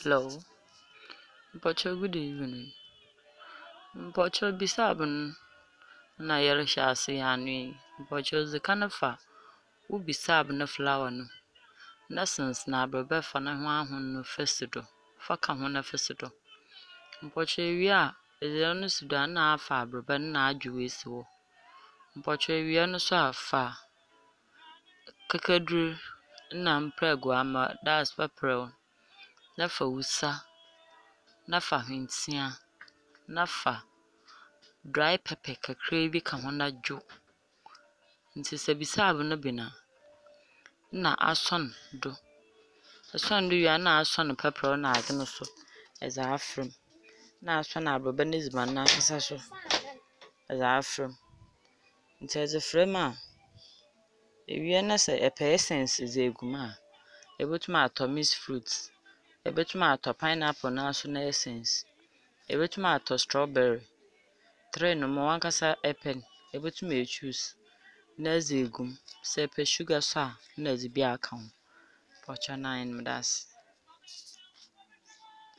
Hello. Mpacho, good evening. Mpacho bisabun na yɛrehyɛ ase ano yi. Mpacho dze kan fa wo bisab no flower no. Na sensena abrɛbɛ fa na ho ahon no fa si do. Fa ka ho na fa si do. Mpacho ewie a, edze ɔno si do a na afa abrɛbɛ no na adwow esi hɔ. Mpacho ewie no so a fa kakadur na mprɛgoa ama that's pɛprɛw na fa wusa na fa hwentia na fa dry pepper kakra bi ka ho na dwow. Nti sɛ bisab no ben a na asɔn do. Asɔn do wie a na asɔn pɛprɛw na adze no so ɛdze afora mu. Na asɔn abrɛbɛ no edziban no ankasa so ɛdze afora mu. Nti ɛdze fora mu a, ewie na sɛ ɛpɛ essence dze egu mu a, ebotum atɔ mixed fruits, ebotum atɔ pineapple na so na essence, ebotum atɔ strawberry, tray no ma wankasa ɛpɛ no, ebotum choose na edze egu mu. Sɛ ɛpɛ sugar so a na ɛdze bi aka ho. Mpacho na nye no, meda ase.